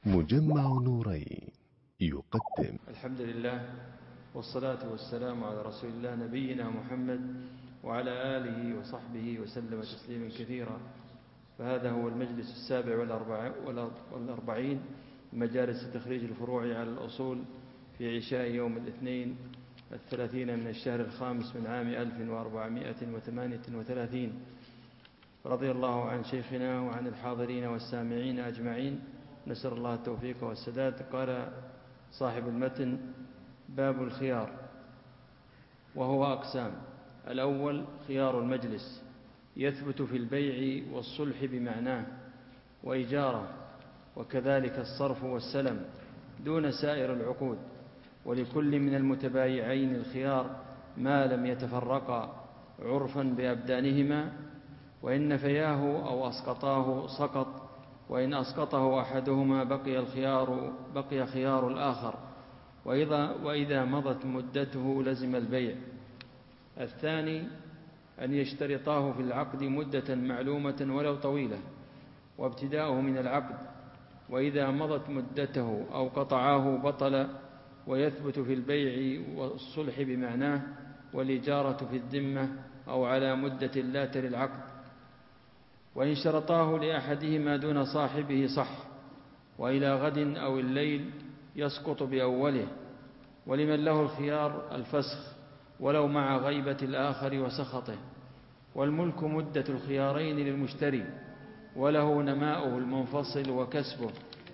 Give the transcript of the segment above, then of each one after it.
مجمع نورين يقدم. الحمد لله والصلاة والسلام على رسول الله نبينا محمد وعلى آله وصحبه وسلم تسليما كثيرا. فهذا هو المجلس 47 مجالس تخريج الفروع على الأصول في عشاء يوم الاثنين 30 من الشهر الخامس من عام 1438. رضي الله عن شيخنا وعن الحاضرين والسامعين أجمعين، نسأل الله التوفيق والسداد. قال صاحب المتن: باب الخيار، وهو أقسام. الأول خيار المجلس، يثبت في البيع والصلح بمعناه وإجارة، وكذلك الصرف والسلم دون سائر العقود، ولكل من المتبايعين الخيار ما لم يتفرقا عرفا بأبدانهما، وإن نفياه أو أسقطاه سقط، وإن أسقطه أحدهما بقي خيار الآخر، وإذا مضت مدته لزم البيع. الثاني أن يشترطاه في العقد مدة معلومة ولو طويلة، وابتداؤه من العقد، وإذا مضت مدته أو قطعاه بطل، ويثبت في البيع والصلح بمعناه، والإجارة في الذمة أو على مدة لا تلي العقد. وإن شرطاه لأحدهما دون صاحبه صح، وإلى غد أو الليل يسقط بأوله. ولمن له الخيار الفسخ ولو مع غيبة الآخر وسخطه. والملك مدة الخيارين للمشتري، وله نماؤه المنفصل وكسبه،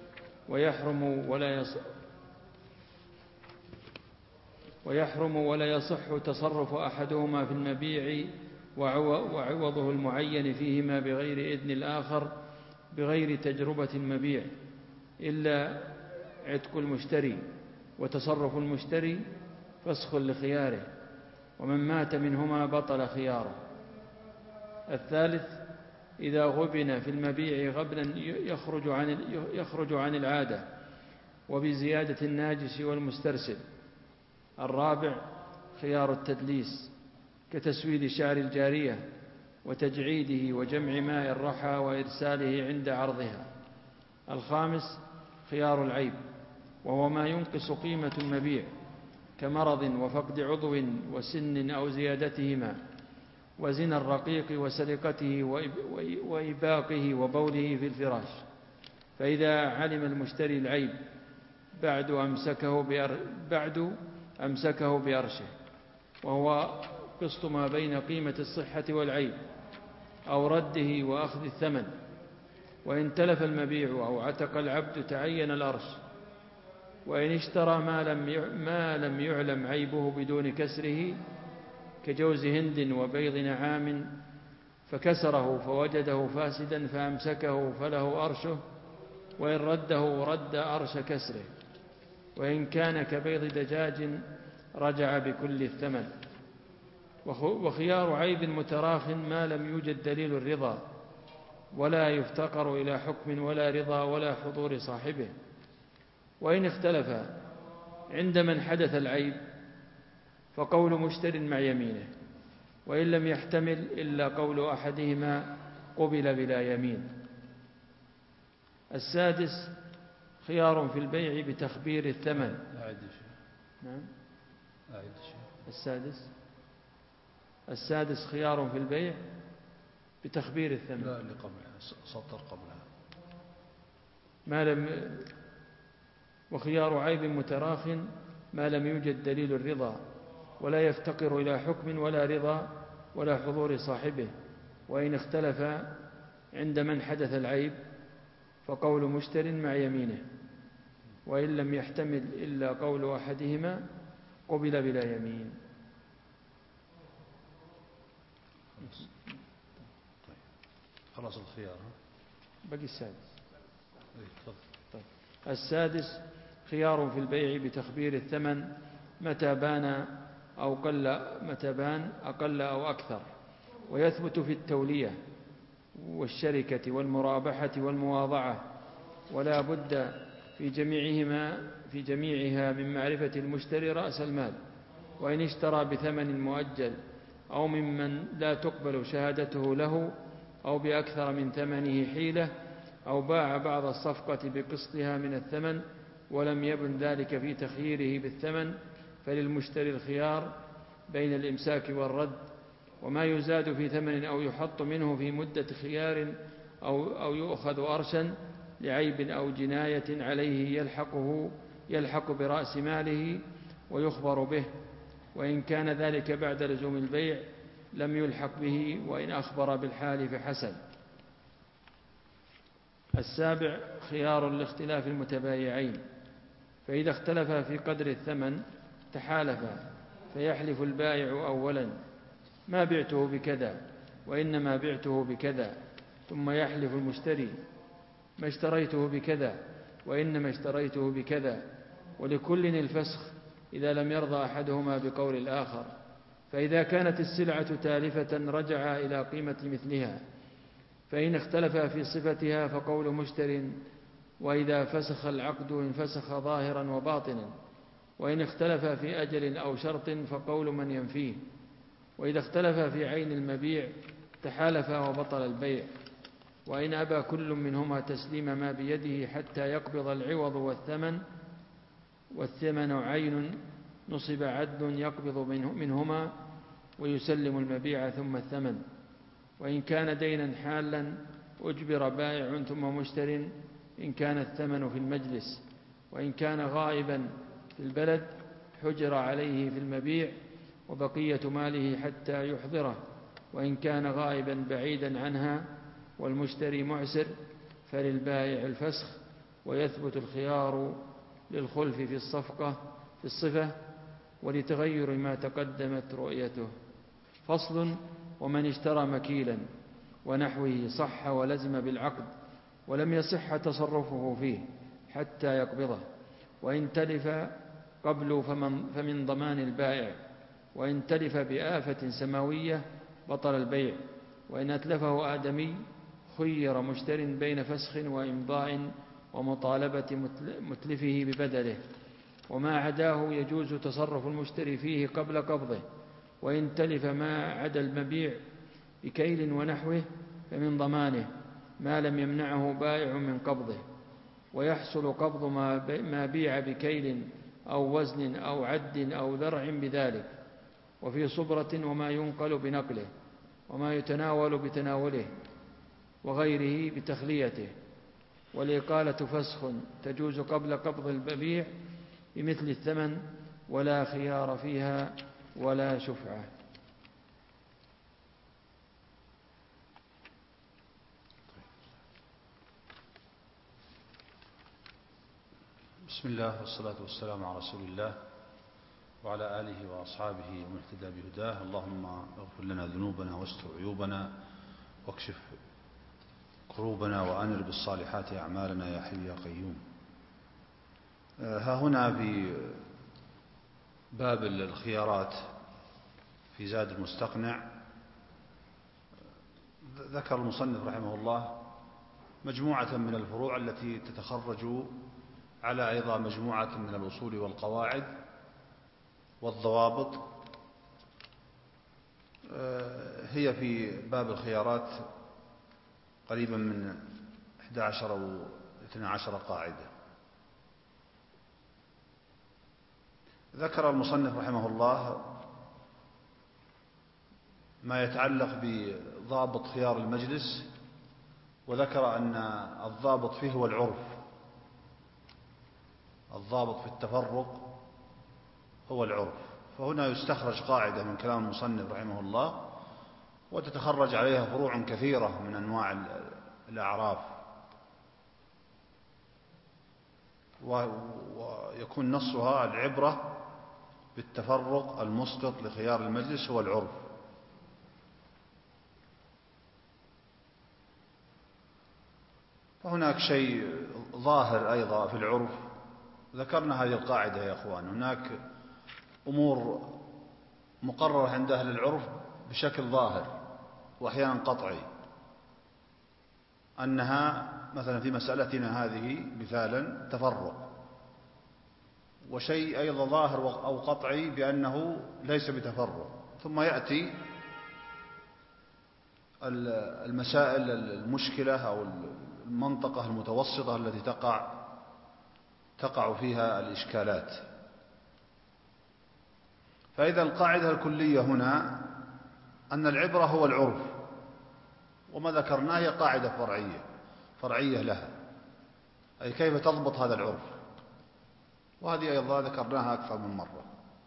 ويحرم ولا يصح تصرف أحدهما في المبيع وعوضه المعين فيهما بغير إذن الآخر بغير تجربة المبيع، إلا عتق المشتري وتصرف المشتري فسخ لخياره، ومن مات منهما بطل خياره. الثالث إذا غبن في المبيع غبنا يخرج عن العادة وبزيادة الناجس والمسترسل. الرابع خيار التدليس، كتسويد شعر الجارية وتجعيده وجمع ماء الرحى وإرساله عند عرضها. الخامس خيار العيب، وهو ما ينقص قيمة المبيع كمرض وفقد عضو وسن أو زيادتهما، وزنا الرقيق وسرقته وإباقه وبوله في الفراش. فإذا علم المشتري العيب بعد أمسكه بأرشه، وهو قسط ما بين قيمة الصحة والعيب، أو رده وأخذ الثمن. وإن تلف المبيع أو عتق العبد تعين الأرش. وإن اشترى ما لم يعلم عيبه بدون كسره كجوز هند وبيض نعام، فكسره فوجده فاسدا فأمسكه فله أرشه، وإن رده رد أرش كسره. وإن كان كبيض دجاج رجع بكل الثمن. وخيار عيب متراخ ما لم يوجد دليل الرضا، ولا يفتقر إلى حكم ولا رضا ولا حضور صاحبه. وإن اختلفا عند من حدث العيب فقول مشتر مع يمينه، وإن لم يحتمل إلا قول أحدهما قبل بلا يمين. السادس خيار في البيع بتخبير الثمن. نعم. السادس خيار في البيع بتخبير الثمن. لا، اللي قبلها سطر قبلها. وخيار عيب متراخ ما لم يوجد دليل الرضا، ولا يفتقر إلى حكم ولا رضا ولا حضور صاحبه. وإن اختلف عند من حدث العيب فقول مشتر مع يمينه، وإن لم يحتمل إلا قول أحدهما قبل بلا يمين. خلاص الخيار بقي السادس. طيب. السادس خيار في البيع بتخبير الثمن متى بان أقل أو أكثر، ويثبت في التولية والشركة والمرابحة والمواضعة، ولا بد في جميعها من معرفة المشتري رأس المال. وإن اشترى بثمن مؤجل أو ممن لا تقبل شهادته له، أو بأكثر من ثمنه حيلة، أو باع بعض الصفقة بقسطها من الثمن ولم يبن ذلك في تخييره بالثمن، فللمشتري الخيار بين الإمساك والرد. وما يزاد في ثمن أو يحط منه في مدة خيار أو يؤخذ أرشا لعيب أو جناية عليه يلحق برأس ماله ويخبر به، وإن كان ذلك بعد لزوم البيع لم يلحق به، وإن أخبر بالحال فحسن. 7. خيار لاختلاف المتبايعين. فإذا اختلفا في قدر الثمن تحالفا، فيحلف البائع أولا: ما بعته بكذا، وإنما بعته بكذا. ثم يحلف المشتري: ما اشتريته بكذا، وإنما اشتريته بكذا. ولكل الفسخ إذا لم يرضى أحدهما بقول الآخر. فإذا كانت السلعة تالفة رجع إلى قيمة مثلها، فإن اختلفا في صفتها فقول مشتر: وإذا فسخ العقد انفسخ ظاهرا وباطنا. وإن اختلفا في أجل أو شرط فقول من ينفيه. وإذا اختلفا في عين المبيع تحالفا وبطل البيع. وإن أبى كل منهما تسليم ما بيده حتى يقبض العوض والثمن عين نصب عدل يقبض منهما ويسلم المبيع ثم الثمن. وإن كان دينا حالا أجبر بائع ثم مشتر إن كان الثمن في المجلس. وإن كان غائبا في البلد حجر عليه في المبيع وبقية ماله حتى يحضره. وإن كان غائبا بعيدا عنها والمشتري معسر فللبائع الفسخ، ويثبت الخيار للخلف في الصفة ولتغير ما تقدمت رؤيته. فصل: ومن اشترى مكيلا ونحوه صح ولزم بالعقد ولم يصح تصرفه فيه حتى يقبضه، وإن تلف قبل فمن ضمان البائع، وإن تلف بآفة سماوية بطل البيع. وإن أتلفه آدمي خير مشتر بين فسخ وإمضاء ومطالبة متلفه ببدله، وما عداه يجوز تصرف المشتري فيه قبل قبضه. وإن تلف ما عدا المبيع بكيل ونحوه فمن ضمانه ما لم يمنعه بائع من قبضه، ويحصل قبض ما بيع بكيل أو وزن أو عد أو ذرع بذلك. وفي صبرة وما ينقل بنقله، وما يتناول بتناوله، وغيره بتخليته. والإقالة فسخ تجوز قبل قبض المبيع بمثل الثمن، ولا خيار فيها ولا شفعة. بسم الله والصلاة والسلام على رسول الله وعلى آله وأصحابه ومن اهتدى بهداه. اللهم اغفر لنا ذنوبنا واستر عيوبنا واكشف كروبنا وأنر بالصالحات أعمالنا يا حي يا قيوم. ها هنا في باب الخيارات في زاد المستقنع ذكر المصنف رحمه الله مجموعة من الفروع التي تتخرج على أيضا مجموعة من الأصول والقواعد والضوابط. هي في باب الخيارات قريبا من 11 أو 12 قاعدة. ذكر المصنف رحمه الله ما يتعلق بضابط خيار المجلس، وذكر أن الضابط فيه هو العرف. الضابط في التفرق هو العرف. فهنا يستخرج قاعدة من كلام المصنف رحمه الله وتتخرج عليها فروع كثيرة من أنواع الأعراف، ويكون نصها العبرة بالتفرق المسقط لخيار المجلس هو العرف. فهناك شيء ظاهر أيضا في العرف، ذكرنا هذه القاعدة يا أخوان. هناك أمور مقررة عند أهل العرف بشكل ظاهر وأحيانا قطعي، أنها مثلا في مسألتنا هذه مثالا تفرق، وشيء أيضا ظاهر أو قطعي بأنه ليس بتفرق. ثم يأتي المسائل المشكلة أو المنطقة المتوسطة التي تقع فيها الإشكالات. فإذا القاعدة الكلية هنا أن العبرة هو العرف، وما ذكرناه هي قاعدة فرعية لها، أي كيف تضبط هذا العرف، وهذه أيضا ذكرناها أكثر من مرة.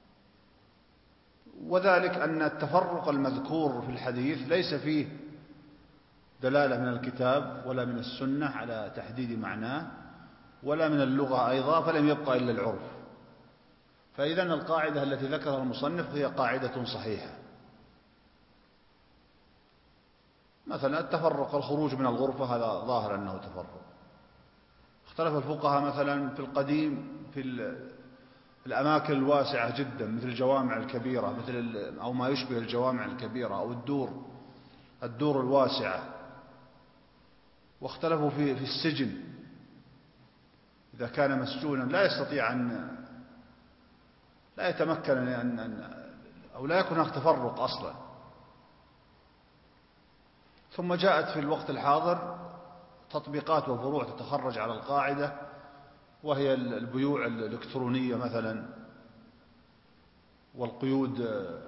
وذلك أن التفرق المذكور في الحديث ليس فيه دلالة من الكتاب ولا من السنة على تحديد معناه ولا من اللغة أيضا، فلم يبقى إلا العرف. فإذا القاعدة التي ذكرها المصنف هي قاعدة صحيحة. مثلا التفرق، الخروج من الغرفة، هذا ظاهر أنه تفرق. اختلف الفقهاء مثلا في القديم في الأماكن الواسعة جدا مثل الجوامع الكبيرة، أو ما يشبه الجوامع الكبيرة، أو الدور الواسعة. واختلفوا في السجن، إذا كان مسجونا لا يستطيع لا يتمكن أو لا يكون هناك تفرق أصلا. ثم جاءت في الوقت الحاضر تطبيقات وفروع تتخرج على القاعدة، وهي البيوع الإلكترونية مثلا، والقيود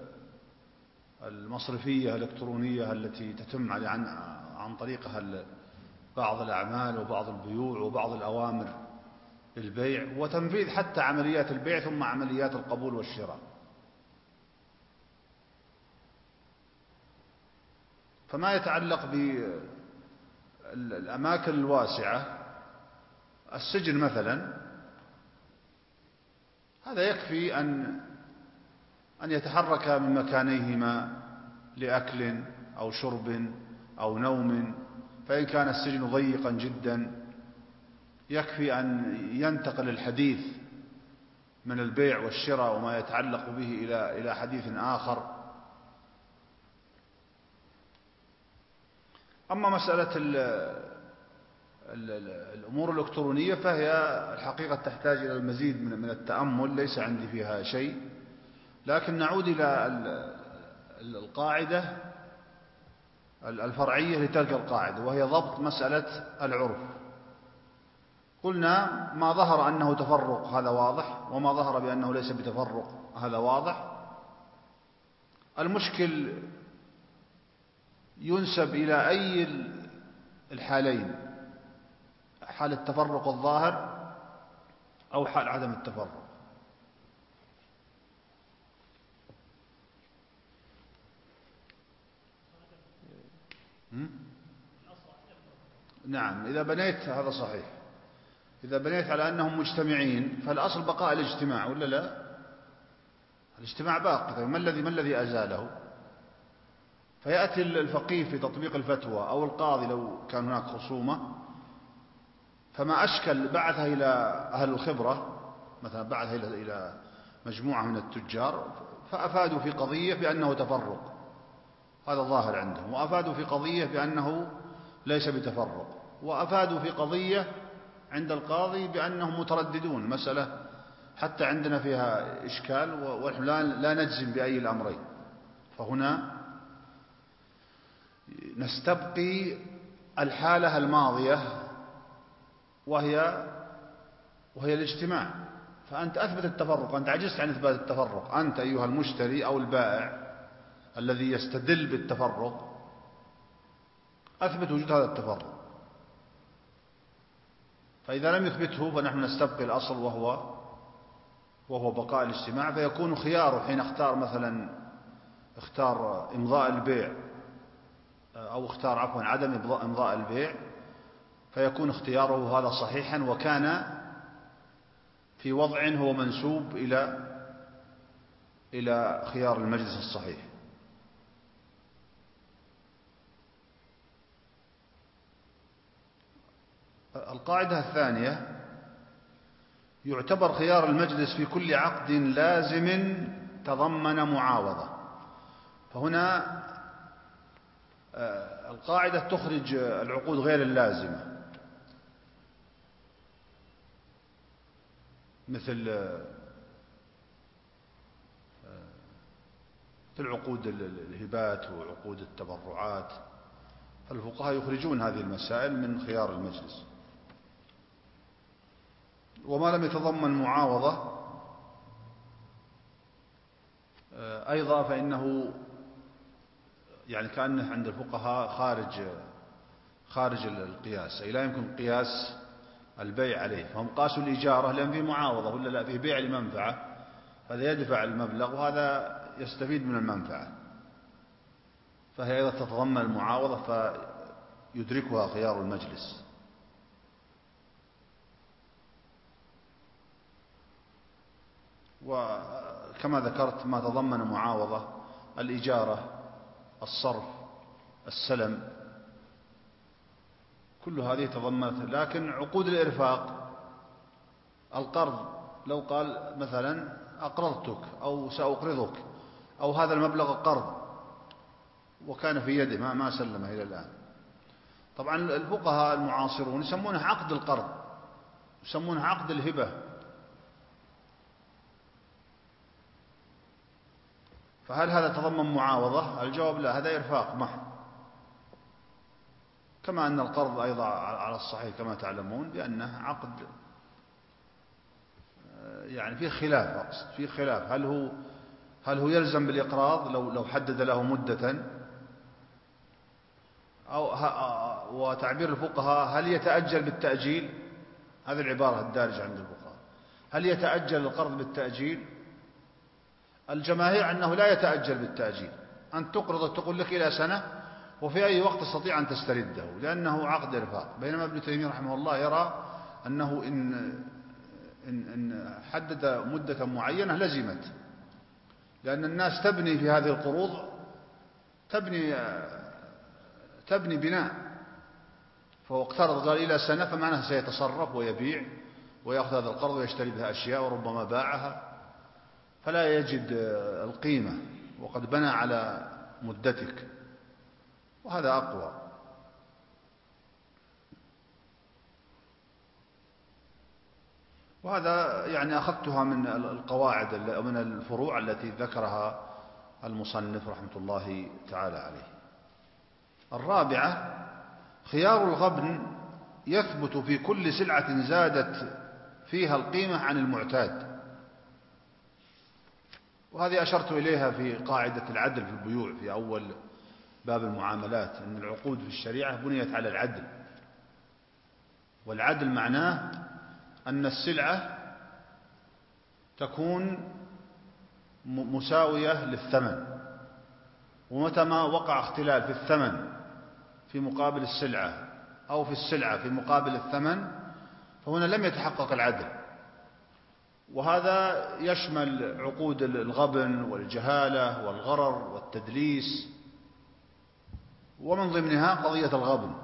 المصرفية الإلكترونية التي تتم عن طريقها بعض الأعمال وبعض البيوع وبعض الأوامر للبيع، وتنفيذ حتى عمليات البيع ثم عمليات القبول والشراء. فما يتعلق بالأماكن الواسعة، السجن مثلا، هذا يكفي أن يتحرك من مكانيهما لأكل أو شرب أو نوم. فإن كان السجن ضيقا جدا يكفي أن ينتقل الحديث من البيع والشراء وما يتعلق به إلى حديث آخر. أما مسألة الأمور الإلكترونية فهي الحقيقة تحتاج إلى المزيد من التأمل، ليس عندي فيها شيء. لكن نعود إلى القاعدة الفرعية لتلك القاعدة، وهي ضبط مسألة العرف. قلنا ما ظهر أنه تفرق هذا واضح، وما ظهر بأنه ليس بتفرق هذا واضح. المشكل ينسب إلى أي الحالين، حال التفرق الظاهر أو حال عدم التفرق. نعم، إذا بنيت هذا صحيح، إذا بنيت على أنهم مجتمعين فالأصل بقاء الاجتماع، ولا لا؟ الاجتماع باقي، ما الذي أزاله؟ فيأتي الفقيه في تطبيق الفتوى أو القاضي لو كان هناك خصومة، فما أشكل بعثها إلى أهل الخبرة، مثلا بعثها إلى مجموعة من التجار، فأفادوا في قضية بأنه تفرق، هذا ظاهر عندهم، وأفادوا في قضية بأنه ليس بتفرق، وأفادوا في قضية عند القاضي بأنهم مترددون، مسألة حتى عندنا فيها إشكال ونحن لا نجزم بأي الأمرين. فهنا نستبقي الحالة الماضية وهي الاجتماع. فأنت أثبت التفرق، أنت عجزت عن إثبات التفرق، أنت أيها المشتري أو البائع الذي يستدل بالتفرق أثبت وجود هذا التفرق. فإذا لم يثبته فنحن نستبقي الأصل وهو بقاء الاجتماع، فيكون خياره حين اختار إمضاء البيع أو اختار عدم إمضاء البيع، فيكون اختياره هذا صحيحا، وكان في وضع هو منسوب إلى خيار المجلس الصحيح. القاعدة الثانية: يعتبر خيار المجلس في كل عقد لازم تضمن معاوضة. فهنا القاعدة تخرج العقود غير اللازمة، مثل عقود الهبات وعقود التبرعات، الفقهاء يخرجون هذه المسائل من خيار المجلس. وما لم يتضمن معاوضة أيضا فإنه يعني كأنه عند الفقهاء خارج القياس، أي لا يمكن قياس البيع عليه، فهم قاسوا الإجارة لأن فيه معاوضة ولا لا، فيه بيع لمنفعة، هذا يدفع المبلغ وهذا يستفيد من المنفعة، فهي أيضا تتضمن المعاوضة فيدركها خيار المجلس. وكما ذكرت ما تضمن معاوضة الإجارة، الصرف، السلم، كل هذه تضمنت. لكن عقود الإرفاق، القرض، لو قال مثلا أقرضتك أو سأقرضك أو هذا المبلغ قرض وكان في يده ما سلمه إلى الآن، طبعا الفقهاء المعاصرون يسمونه عقد القرض، يسمونه عقد الهبة، فهل هذا تضمن معاوضة؟ الجواب لا، هذا إرفاق محض. كما أن القرض أيضا على الصحيح كما تعلمون بأنه عقد يعني فيه خلاف، أقصد فيه خلاف، هل هو يلزم بالإقراض لو حدد له مدة، وتعبير الفقهاء هل يتأجل بالتأجيل؟ هذه العبارة الدارجة عند الفقهاء، هل يتأجل القرض بالتأجيل؟ الجماهير أنه لا يتأجل بالتأجيل، أن تقرض تقول لك إلى سنة وفي أي وقت تستطيع أن تسترده لأنه عقد إرفاق. بينما ابن تيمية رحمه الله يرى أنه إن حدد مدة معينة لزمت، لأن الناس تبني في هذه القروض، تبني بناء، فهو اقترض قال إلى سنة فمعناه سيتصرف ويبيع ويأخذ هذا القرض ويشتري بها أشياء وربما باعها، فلا يجد القيمة وقد بنى على مدتك، وهذا أقوى. وهذا يعني أخذتها من القواعد من الفروع التي ذكرها المصنف رحمة الله تعالى عليه. الرابعة خيار الغبن يثبت في كل سلعة زادت فيها القيمة عن المعتاد، وهذه أشرت إليها في قاعدة العدل في البيوع في أول باب المعاملات، أن العقود في الشريعة بنيت على العدل، والعدل معناه أن السلعة تكون مساوية للثمن، ومتى ما وقع اختلال في الثمن في مقابل السلعة أو في السلعة في مقابل الثمن فهنا لم يتحقق العدل. وهذا يشمل عقود الغبن والجهالة والغرر والتدليس، ومن ضمنها قضية الغبن.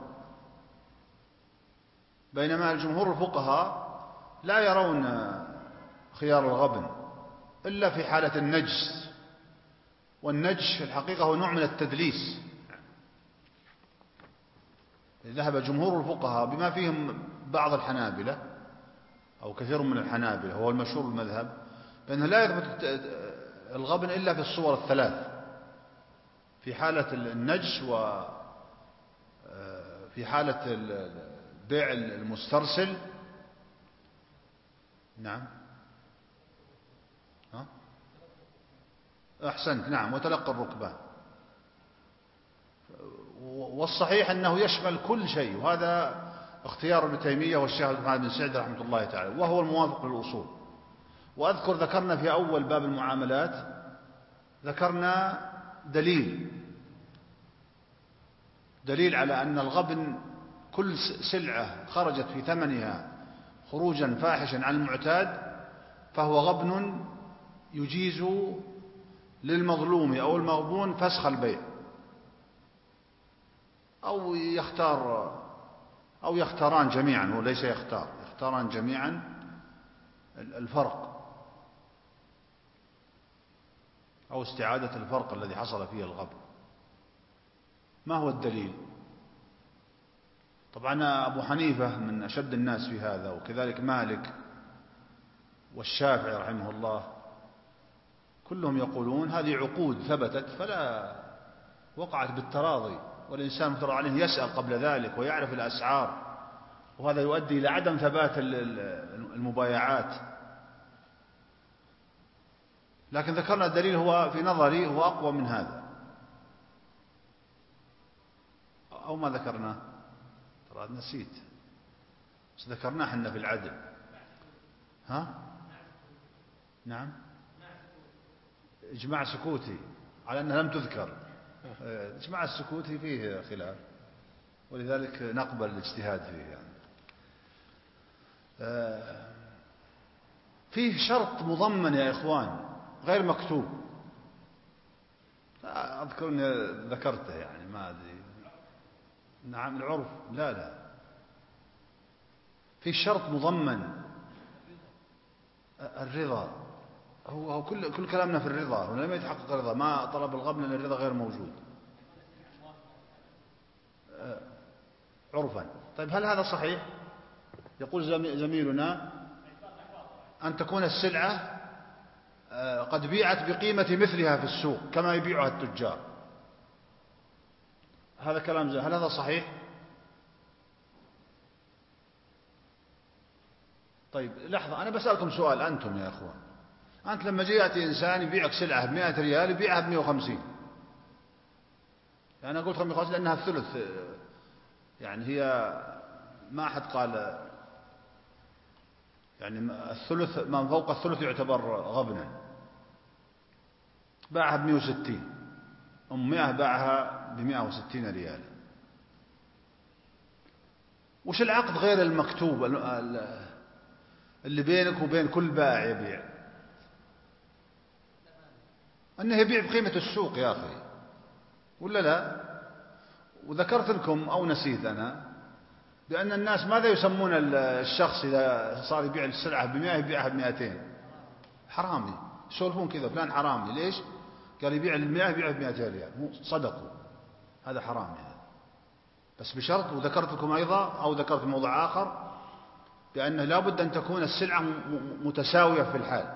بينما الجمهور الفقهاء لا يرون خيار الغبن إلا في حالة النجس، والنجس في الحقيقة هو نوع من التدليس. ذهب جمهور الفقهاء بما فيهم بعض الحنابلة أو كثير من الحنابلة هو المشهور المذهب بأنه لا يثبت الغبن إلا في الصور الثلاث، في حالة النجس وفي حالة بيع المسترسل. نعم أحسنت، نعم، وتلقى الركبان. والصحيح أنه يشمل كل شيء، وهذا اختيار ابن تيمية والشيخ محمد بن سعد رحمة الله تعالى، وهو الموافق للأصول. وأذكر ذكرنا في أول باب المعاملات ذكرنا دليل على أن الغبن كل سلعة خرجت في ثمنها خروجا فاحشا عن المعتاد فهو غبن يجيز للمظلوم أو المغبون فسخ البيع، أو يختاران جميعا، وليس يختاران جميعا الفرق أو استعادة الفرق الذي حصل فيه الغبن. ما هو الدليل؟ طبعا أبو حنيفة من أشد الناس في هذا، وكذلك مالك والشافعي رحمه الله، كلهم يقولون هذه عقود ثبتت فلا وقعت بالتراضي والإنسان مفترض عليه يسأل قبل ذلك ويعرف الأسعار، وهذا يؤدي إلى عدم ثبات المبايعات. لكن ذكرنا الدليل هو في نظري هو أقوى من هذا، أو ما ذكرناه؟ ترى نسيت، بس ذكرناه حنا في العدل. ها؟ نعم، إجماع سكوتي على أنها لم تذكر. إجماع السكوتي فيه خلاف، ولذلك نقبل الاجتهاد فيه يعني. فيه شرط مضمن يا إخوان غير مكتوب، أذكر أني ذكرته يعني ما أدري. نعم العرف، لا في شرط مضمن، الرضا. هو كل كلامنا في الرضا، ولم يتحقق الرضا ما طلب الغبن لأن الرضا غير موجود عرفا. طيب هل هذا صحيح؟ يقول زميلنا أن تكون السلعة قد بيعت بقيمة مثلها في السوق كما يبيعها التجار، هذا كلام هل هذا صحيح؟ طيب لحظة، أنا بسألكم سؤال أنتم يا أخوان، أنت لما يأتي إنسان يبيعك سلعة ب100 ريال يبيعها ب150، يعني أنا قلت 150 لأنها الثلث، يعني هي ما أحد قال يعني الثلث، من فوق الثلث يعتبر غبنا. باعها ب160، 100 باعها ب160 ريال. وش العقد غير المكتوب اللي بينك وبين كل بائع يبيع؟ أنه يبيع بقيمة السوق يا أخي، ولا لا؟ وذكرت لكم أو نسيت أنا بأن الناس ماذا يسمون الشخص إذا صار يبيع السلعة ب100 يبيعها ب200؟ حرامي. يسولفون كذا فلان حرامي. ليش؟ قال يبيع ال100 يبيعها ب200 ريال. صدقوا، هذا حرامي هذا. بس بشرط، وذكرت لكم أيضا أو ذكرت موضوع آخر بأنه لا بد أن تكون السلعة متساوية في الحال،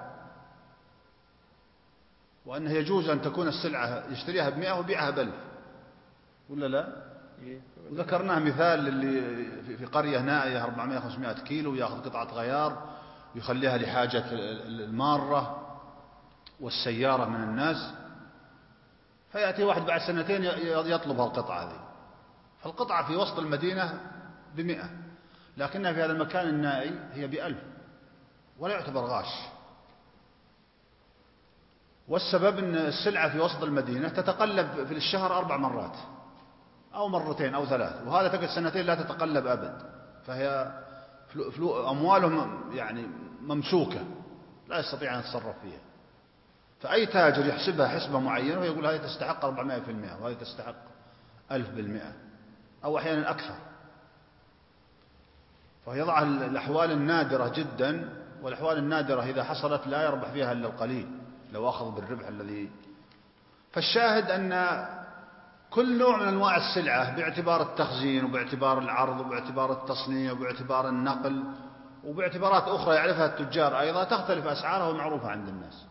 وأنه يجوز أن تكون السلعة يشتريها ب100 ويبيعها ب1000، ولا لا؟ وذكرناه مثال اللي في قرية نائية 400-500 كيلو يأخذ قطعة غيار ويخليها لحاجة المارة والسيارة من الناس، فيأتي واحد بعد سنتين يطلب القطعة هذه، فالقطعة في وسط المدينة ب100، لكنها في هذا المكان النائي هي ب1000 ولا يعتبر غاش. والسبب أن السلعة في وسط المدينة تتقلب في الشهر 4 مرات أو مرتين أو 3، وهذا تقعد سنتين لا تتقلب أبد، فهي أموالهم يعني ممسوكة لا يستطيع أن يتصرف فيها. فأي تاجر يحسبها حسبة معينة ويقول هذه تستحق 400% وهذه تستحق 1000% أو أحيانا أكثر، فيضع الأحوال النادرة جدا، والأحوال النادرة إذا حصلت لا يربح فيها إلا القليل لو أخذ بالربح الذي. فالشاهد أن كل نوع من أنواع السلعة باعتبار التخزين وباعتبار العرض وباعتبار التصنيع وباعتبار النقل وباعتبارات أخرى يعرفها التجار أيضا تختلف أسعارها ومعروفة عند الناس.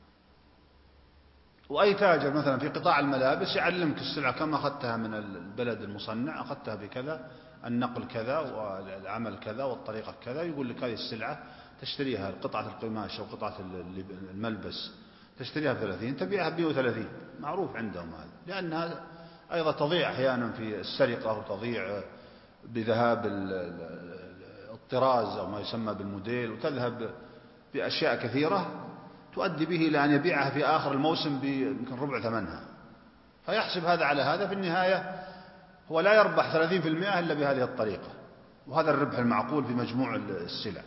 وأي تاجر مثلا في قطاع الملابس يعلمك السلعة كم أخذتها من البلد المصنع، أخذتها بكذا، النقل كذا والعمل كذا والطريقة كذا، يقول لك هذه السلعة تشتريها قطعة القماش أو قطعة الملبس تشتريها ب30 تبيعها ب130، معروف عندهم هذا، لأنها أيضا تضيع أحيانا في السرقة وتضيع بذهاب الطراز أو ما يسمى بالموديل، وتذهب بأشياء كثيرة تؤدي به إلى أن يبيعها في آخر الموسم يمكن ربع ثمنها، فيحسب هذا على هذا، في النهاية هو لا يربح 30% إلا بهذه الطريقة، وهذا الربح المعقول في مجموع السلع.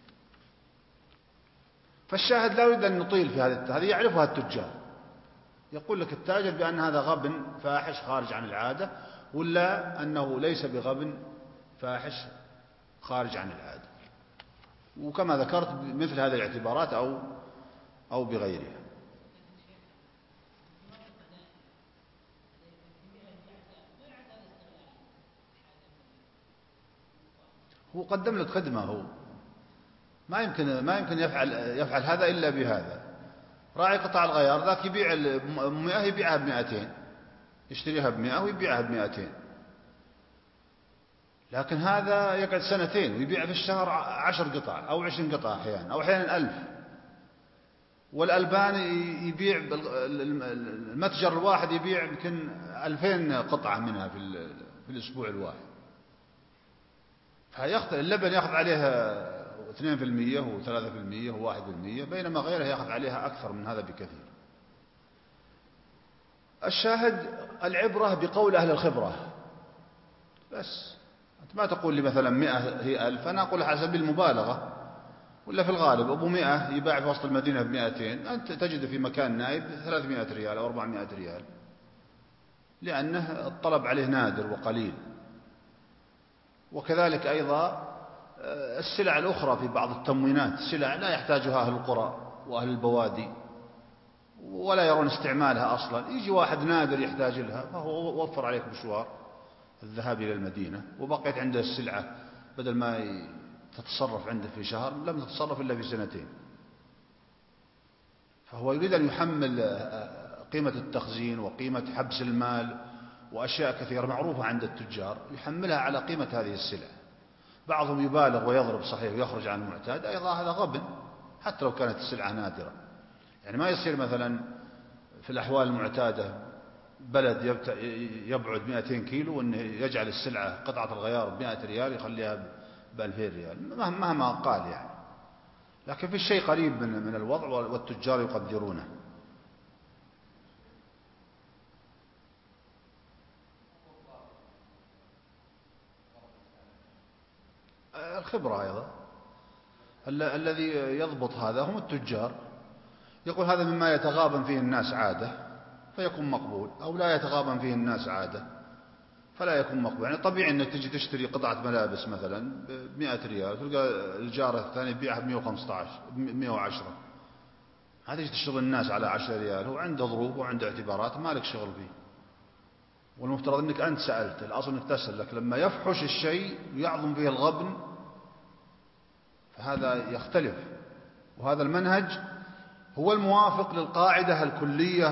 فالشاهد لا يريد أن نطيل في هذه يعرفها التجار، يقول لك التاجر بأن هذا غبن فاحش خارج عن العادة، ولا أنه ليس بغبن فاحش خارج عن العادة، وكما ذكرت مثل هذه الاعتبارات أو بغيرها. هو قدم لك خدمة، هو ما يمكن يفعل هذا إلا بهذا. راعي قطع الغيار ذاك يبيع 100 يبيعها ب200، يشتريها ب100 ويبيعها ب200. لكن هذا يقعد سنتين ويبيع في الشهر 10 قطع أو 20 قطعة أحيانا، أو أحيانا 1000. والألبان يبيع المتجر الواحد يبيع يمكن 2000 قطعة منها في الأسبوع الواحد. اللبن يأخذ عليها 2% و3% و1%، بينما غيره يأخذ عليها أكثر من هذا بكثير. الشاهد العبرة بقول أهل الخبرة بس. أنت ما تقول لي مثلا 100 هي 1000، أنا أقول على سبيل المبالغة. ولا في الغالب أبو 100 يباع في وسط المدينة ب200، أنت تجد في مكان نائب 300 ريال أو 400 ريال، لأنه الطلب عليه نادر وقليل. وكذلك أيضا السلع الأخرى في بعض التموينات، سلع لا يحتاجها أهل القرى وأهل البوادي ولا يرون استعمالها أصلا، يجي واحد نادر يحتاج لها، فهو وفر عليك مشوار الذهاب إلى المدينة، وبقيت عنده السلعة بدل ما تتصرف عنده في شهر لم تتصرف إلا في سنتين. فهو يريد أن يحمل قيمة التخزين وقيمة حبس المال وأشياء كثيرة معروفة عند التجار، يحملها على قيمة هذه السلع. بعضهم يبالغ ويضرب صحيح ويخرج عن المعتاد، أيضا هذا غبن حتى لو كانت السلعة نادرة. يعني ما يصير مثلا في الأحوال المعتادة بلد يبعد 200 كيلو وأنه يجعل السلعة قطعة الغيار ب100 ريال يخليها ب2000 ريال مهما قال يعني. لكن في الشيء قريب من الوضع والتجار يقدرونه. الخبرة أيضا الذي يضبط هذا هم التجار. يقول هذا مما يتغابن فيه الناس عادة فيكون مقبول، أو لا يتغابن فيه الناس عادة فلا يكون مقبول. يعني طبيعي أنك تجي تشتري قطعة ملابس مثلا ب100 ريال، تلقى الجارة الثاني يبيعها ب115 110، هذا يجي تشتغل الناس على 10 ريال. هو عنده ظروف وعنده اعتبارات ما لك شغل فيه، والمفترض أنك أنت سألت. الأصل أنك تسأل، لك لما يفحش الشيء ويعظم فيه الغبن فهذا يختلف. وهذا المنهج هو الموافق للقاعدة الكلية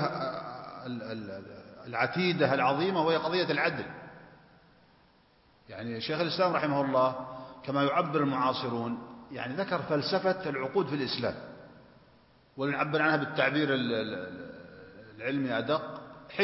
العتيدة العظيمة، وهي قضية العدل. يعني شيخ الإسلام رحمه الله كما يعبر المعاصرون، يعني ذكر فلسفة العقود في الإسلام، ولنعبر عنها بالتعبير العلمي أدق،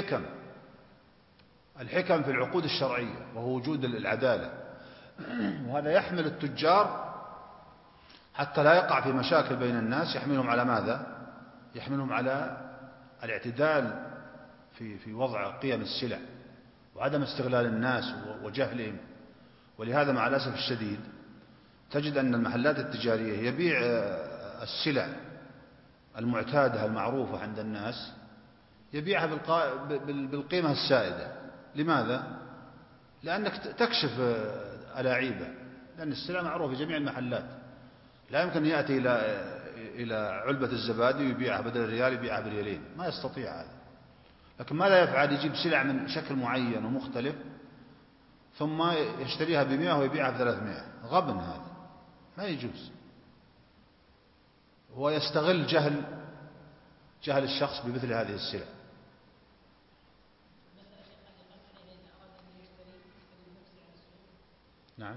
الحكم في العقود الشرعية، وهو وجود العدالة. وهذا يحمل التجار حتى لا يقع في مشاكل بين الناس، يحملهم على ماذا؟ يحملهم على الاعتدال في وضع قيم السلع وعدم استغلال الناس وجهلهم. ولهذا مع الأسف الشديد تجد أن المحلات التجارية يبيع السلع المعتادة المعروفة عند الناس، يبيعها بالقيمة السائدة. لماذا؟ لأنك تكشف ألاعيبه، لأن السلع معروفة في جميع المحلات. لا يمكن يأتي إلى علبة الزبادي ويبيعها بدل ريال يبيعها بريالين، ما يستطيع هذا. لكن ماذا يفعل؟ يجيب سلع من شكل معين ومختلف ثم يشتريها ب100 ويبيعها ب300. غبن هذا، ما يجوز. هو يستغل جهل الشخص بمثل هذه السلع. نعم.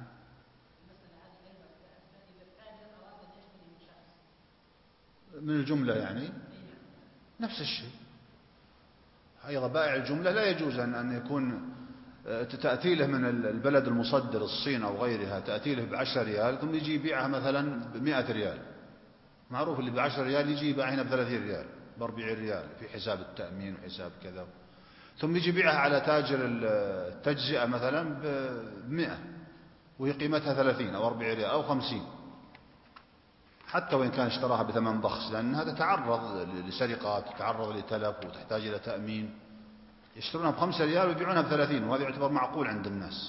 من الجملة يعني نفس الشيء. أيضا بائع الجملة لا يجوز أن يكون تأتي له من البلد المصدر الصين أو غيرها، تأتي له ب10 ريال ثم يجي يبيعها مثلا ب100 ريال. معروف اللي ب10 ريال يجي يبيع هنا ب30 ريال ب40 ريال في حساب التأمين وحساب كذا، ثم يجي يبيعها على تاجر التجزئة مثلا ب100 وهي قيمتها 30 أو 40 ريال أو 50، حتى وإن كان اشتراها بثمن بخس، لأن هذا تعرض لسرقات وتعرض لتلف وتحتاج إلى تأمين. يشترونها ب5 ريال ويبيعونها ب30، وهذا يعتبر معقول عند الناس.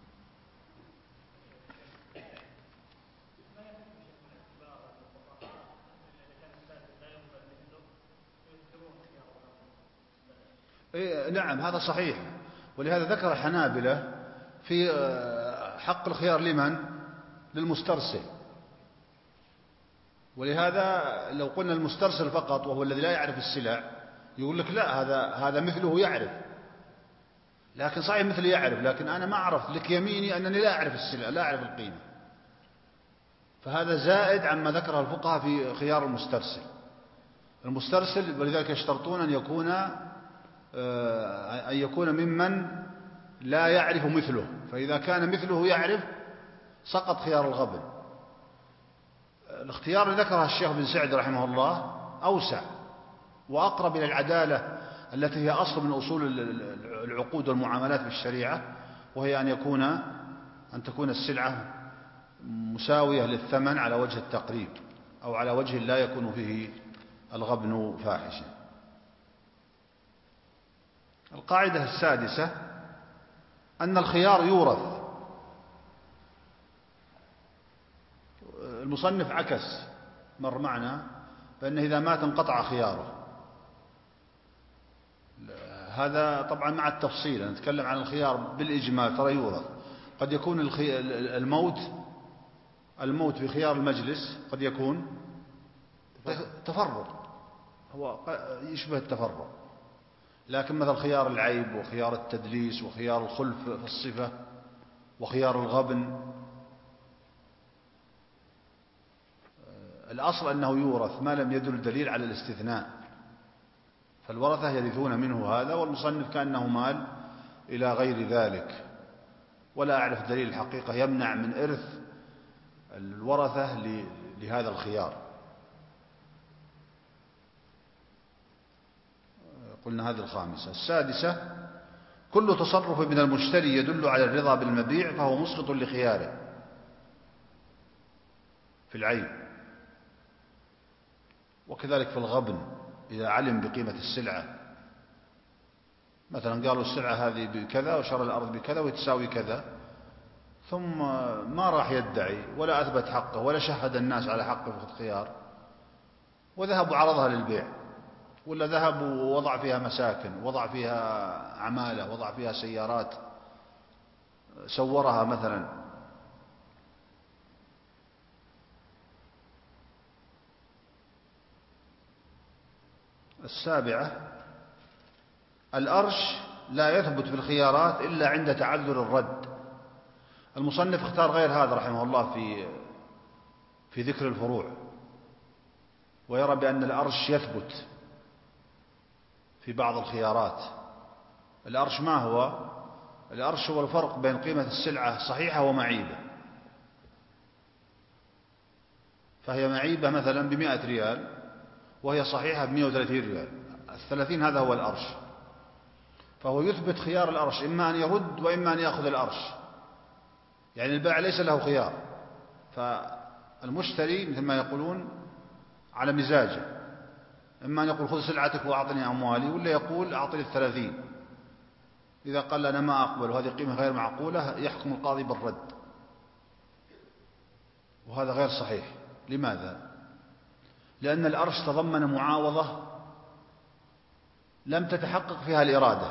نعم هذا صحيح. ولهذا ذكر الحنابلة في حق الخيار لمن؟ للمسترسل. ولهذا لو قلنا المسترسل فقط وهو الذي لا يعرف السلع، يقول لك لا، هذا مثله يعرف. لكن صحيح مثل يعرف، لكن أنا ما أعرف لك يميني أنني لا أعرف السلعة، لا أعرف القيمة. فهذا زائد عما ذكره الفقهاء في خيار المسترسل. المسترسل ولذلك يشترطون أن يكون ممن لا يعرف مثله، فإذا كان مثله يعرف سقط خيار الغبن. الاختيار اللي ذكرها الشيخ بن سعد رحمه الله أوسع وأقرب إلى العدالة التي هي أصل من أصول العقود والمعاملات في الشريعة، وهي أن تكون السلعة مساوية للثمن على وجه التقريب أو على وجه لا يكون فيه الغبن فاحشا. القاعدة السادسة أن الخيار يورث. المصنف عكس مر معنا بأنه إذا مات انقطع خياره. هذا طبعا مع التفصيل، نتكلم عن الخيار بالإجمال ترى يورث. قد يكون الموت في خيار المجلس قد يكون تفرق، هو يشبه التفرق، لكن مثل خيار العيب وخيار التدليس وخيار الخلف في الصفة وخيار الغبن الأصل أنه يورث ما لم يدل دليل على الاستثناء، فالورثة يرثون منه هذا، والمصنف كأنه مال إلى غير ذلك، ولا أعرف دليل الحقيقة يمنع من إرث الورثة لهذا الخيار. قلنا هذه الخامسة. السادسة كل تصرف من المشتري يدل على الرضا بالمبيع فهو مسقط لخياره في العيب، وكذلك في الغبن إذا علم بقيمة السلعة، مثلا قالوا السلعة هذه بكذا وشرى الأرض بكذا وتساوي كذا، ثم ما راح يدعي ولا أثبت حقه ولا شهد الناس على حقه في الخيار، وذهب وعرضها للبيع، ولا ذهب ووضع فيها مساكن، وضع فيها عمالة، وضع فيها سيارات، سورها مثلا. السابعة الأرش لا يثبت في الخيارات إلا عند تعذر الرد. المصنف اختار غير هذا رحمه الله في ذكر الفروع، ويرى بأن الأرش يثبت في بعض الخيارات. الأرش ما هو؟ الأرش هو الفرق بين قيمة السلعة صحيحة ومعيبة، فهي معيبة مثلا ب100 ريال وهي صحيحة ب130 ريال، 30 هذا هو الأرش. فهو يثبت خيار الأرش، إما أن يرد وإما أن يأخذ الأرش، يعني البائع ليس له خيار، فالمشتري مثل ما يقولون على مزاجه، إما أن يقول خذ سلعتك وأعطني أموالي، ولا يقول أعطني 30. إذا قال أنا ما أقبل وهذه قيمة غير معقولة يحكم القاضي بالرد، وهذا غير صحيح. لماذا؟ لأن الأرش تضمن معاوضة لم تتحقق فيها الإرادة.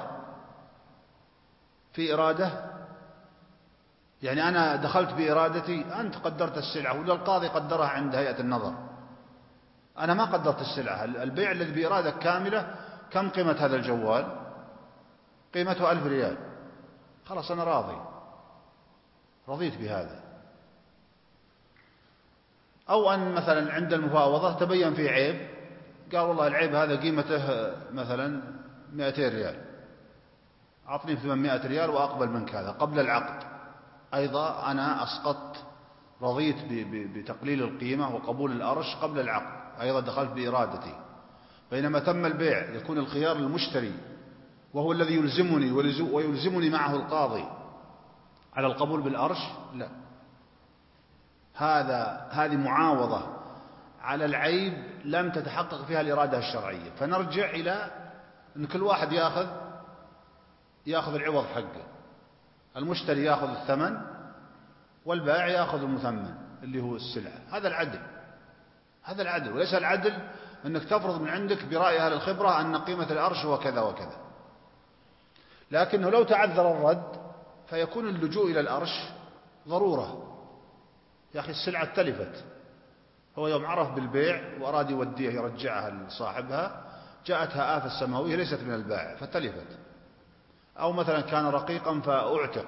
في إرادة يعني أنا دخلت بإرادتي، أنت قدرت السلعة ولا القاضي قدرها عند هيئة النظر، أنا ما قدرت السلعة. البيع الذي بإرادة كاملة، كم قيمة هذا الجوال؟ قيمته 1000 ريال، خلاص أنا راضي، رضيت بهذا. أو أن مثلا عند المفاوضة تبين فيه عيب، قال والله العيب هذا قيمته مثلا 200 ريال، أعطني 800 ريال وأقبل منك هذا قبل العقد، أيضا أنا أسقطت، رضيت بتقليل القيمة وقبول الأرش قبل العقد، أيضا دخلت بإرادتي. بينما تم البيع يكون الخيار للمشتري، وهو الذي يلزمني ويلزمني معه القاضي على القبول بالأرش، لا، هذه معاوضة على العيب لم تتحقق فيها الإرادة الشرعية. فنرجع إلى أن كل واحد يأخذ العوض حقه، المشتري يأخذ الثمن والبائع يأخذ المثمن اللي هو السلعة. هذا العدل، هذا العدل، وليس العدل أنك تفرض من عندك برأي أهل الخبرة أن قيمة الأرش هو كذا وكذا. لكنه لو تعذر الرد فيكون اللجوء إلى الأرش ضرورة. يا أخي السلعة تلفت، هو يوم عرف بالبيع وأراد يوديها يرجعها لصاحبها، جاءتها آفة سماوية ليست من البائع فتلفت، أو مثلا كان رقيقا فأعتق،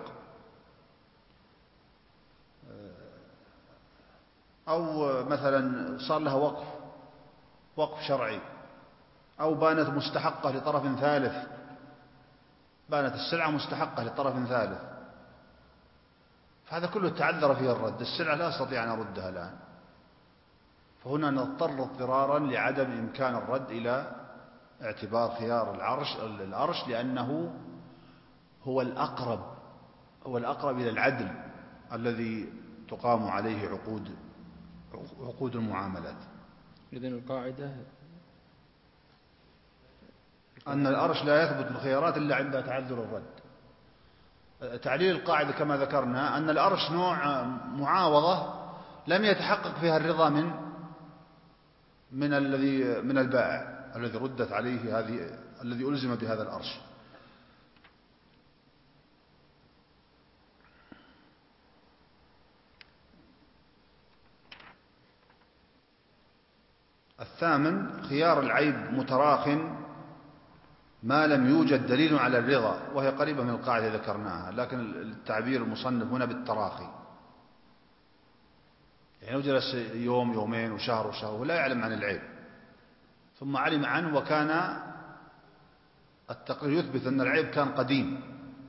أو مثلا صار لها وقف شرعي، أو بانت مستحقة لطرف ثالث، بانت السلعة مستحقة لطرف ثالث، فهذا كله تعذر فيه الرد، السلعة لا أستطيع أن أردها الآن، فهنا نضطر اضطرارا لعدم إمكان الرد إلى اعتبار خيار الأرش، لأنه هو الأقرب إلى العدل الذي تقام عليه عقود المعاملات. إذن القاعدة أن الأرش لا يثبت الخيارات إلا عند تعذر الرد. تعليل القاعدة كما ذكرنا أن الأرش نوع معاوضة لم يتحقق فيها الرضا من البائع الذي ردت عليه الذي ألزم بهذا الأرش. الثامن خيار العيب متراخٍ ما لم يوجد دليل على الرضا، وهي قريبة من القاعدة ذكرناها، لكن التعبير المصنف هنا بالتراخي، يعني لو جلس يوم يومين وشهر ولا يعلم عن العيب ثم علم عنه وكان التقرير يثبت أن العيب كان قديم،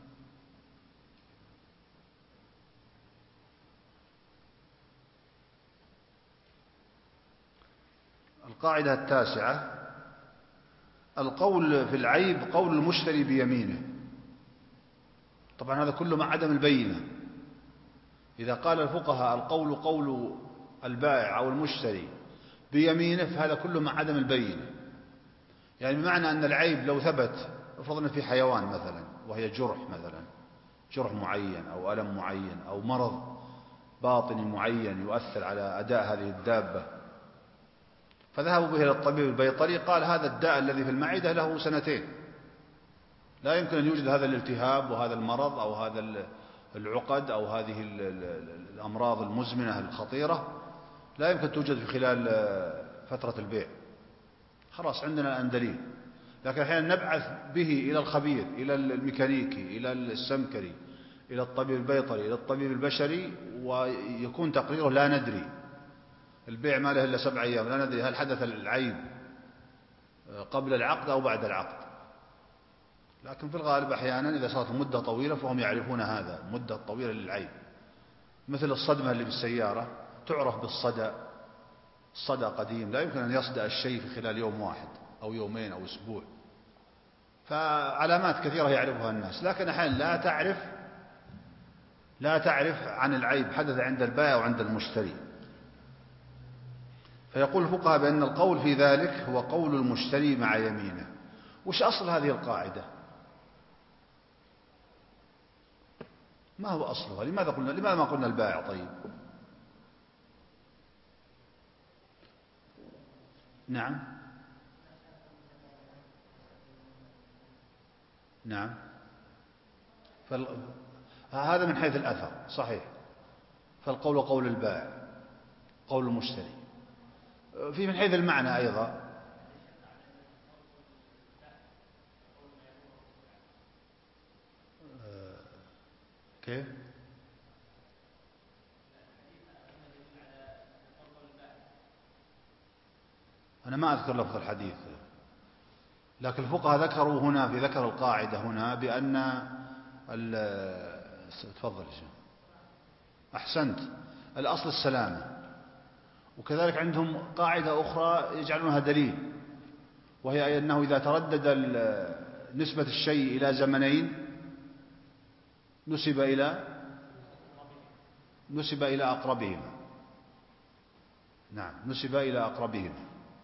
القاعدة التاسعة القول في العيب قول المشتري بيمينه. طبعا هذا كله مع عدم البينة. إذا قال الفقهاء القول قول البائع أو المشتري بيمينه فهذا كله مع عدم البينة، يعني بمعنى أن العيب لو ثبت افرضنا في حيوان مثلا وهي جرح معين أو ألم معين أو مرض باطني معين يؤثر على أداء هذه الدابة، فذهبوا به إلى الطبيب البيطري قال هذا الداء الذي في المعدة له 2 سنين، لا يمكن أن يوجد هذا الالتهاب وهذا المرض أو هذا العقد أو هذه الأمراض المزمنة الخطيرة لا يمكن توجد في خلال فترة البيع، خلاص عندنا الآن دليل. لكن أحيانا نبعث به إلى الخبير، إلى الميكانيكي، إلى السمكري، إلى الطبيب البيطري، إلى الطبيب البشري، ويكون تقريره لا ندري، البيع ما له إلا 7 أيام، لا ندري هل حدث العيب قبل العقد أو بعد العقد. لكن في الغالب أحيانا إذا صارت مدة طويلة فهم يعرفون هذا، مدة طويلة للعيب، مثل الصدمة اللي بالسيارة تعرف بالصدى، الصدى قديم لا يمكن أن يصدأ الشيء في خلال يوم واحد أو يومين أو أسبوع، فعلامات كثيرة يعرفها الناس، لكن أحيانا لا تعرف عن العيب حدث عند البائع أو عند المشتري. فيقول الفقهاء بأن القول في ذلك هو قول المشتري مع يمينه. وش أصل هذه القاعدة؟ ما هو أصلها؟ لماذا ما قلنا البائع؟ طيب نعم هذا من حيث الأثر صحيح، فالقول قول البائع قول المشتري، في من حيث المعنى أيضا كيف؟ أنا ما أذكر لفظ الحديث، لكن الفقهاء ذكروا هنا في ذكر القاعدة هنا بأن تفضل أحسنت، الأصل السلامة. وكذلك عندهم قاعدة أخرى يجعلونها دليل، وهي أنه إذا تردد نسبة الشيء إلى زمنين نسب إلى أقربهما. نعم نسب إلى أقربهما.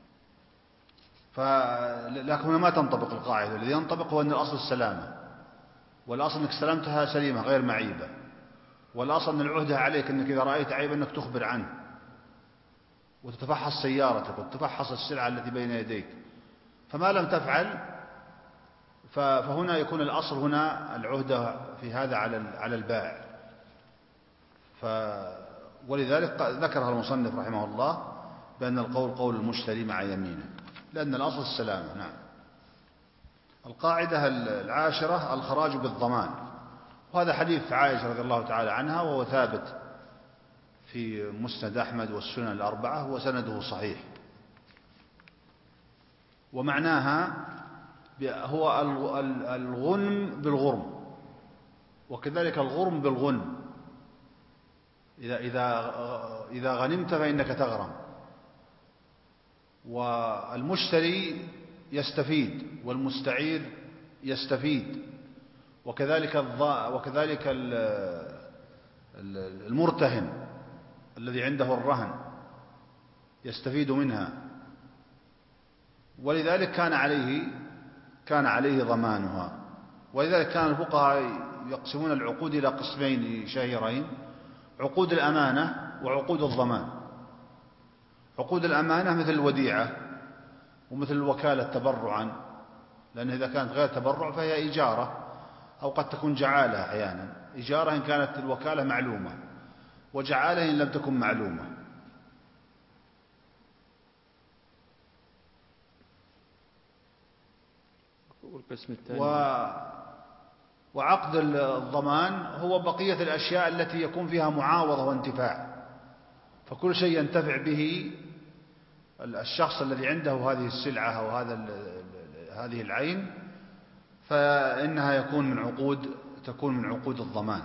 لكن هنا ما تنطبق القاعدة، الذي ينطبق هو أن الأصل السلامة، والأصل أنك استلمتها سليمة غير معيبة، والأصل أن العهدة عليك أنك إذا رأيت عيبا أنك تخبر عنه وتتفحص سيارتك وتتفحص السلعة التي بين يديك، فما لم تفعل فهنا يكون الأصل هنا العهدة في هذا على البائع. ولذلك ذكرها المصنف رحمه الله بأن القول قول المشتري مع يمينه، لأن الأصل السلامة. نعم القاعدة العاشرة الخراج بالضمان، وهذا حديث عائشة رضي الله تعالى عنها، وهو ثابت في مسند أحمد والسنن الأربعة وسنده صحيح. ومعناها هو الغنم بالغرم، وكذلك الغرم بالغنم. إذا غنمت فإنك تغرم، والمشتري يستفيد والمستعير يستفيد، وكذلك المرتهن الذي عنده الرهن يستفيد منها، ولذلك كان عليه ضمانها. ولذلك كان الفقهاء يقسمون العقود إلى قسمين شهيرين: عقود الأمانة وعقود الضمان. عقود الأمانة مثل الوديعة ومثل الوكالة تبرعا، لأن إذا كانت غير تبرع فهي إجارة، أو قد تكون جعالة أحيانا. إجارة إن كانت الوكالة معلومة، وجعالة إن لم تكن معلومة. وعقد الضمان هو بقية الأشياء التي يكون فيها معاوضة وانتفاع، فكل شيء ينتفع به الشخص الذي عنده هذه السلعة أو هذه العين، فإنها تكون من عقود الضمان.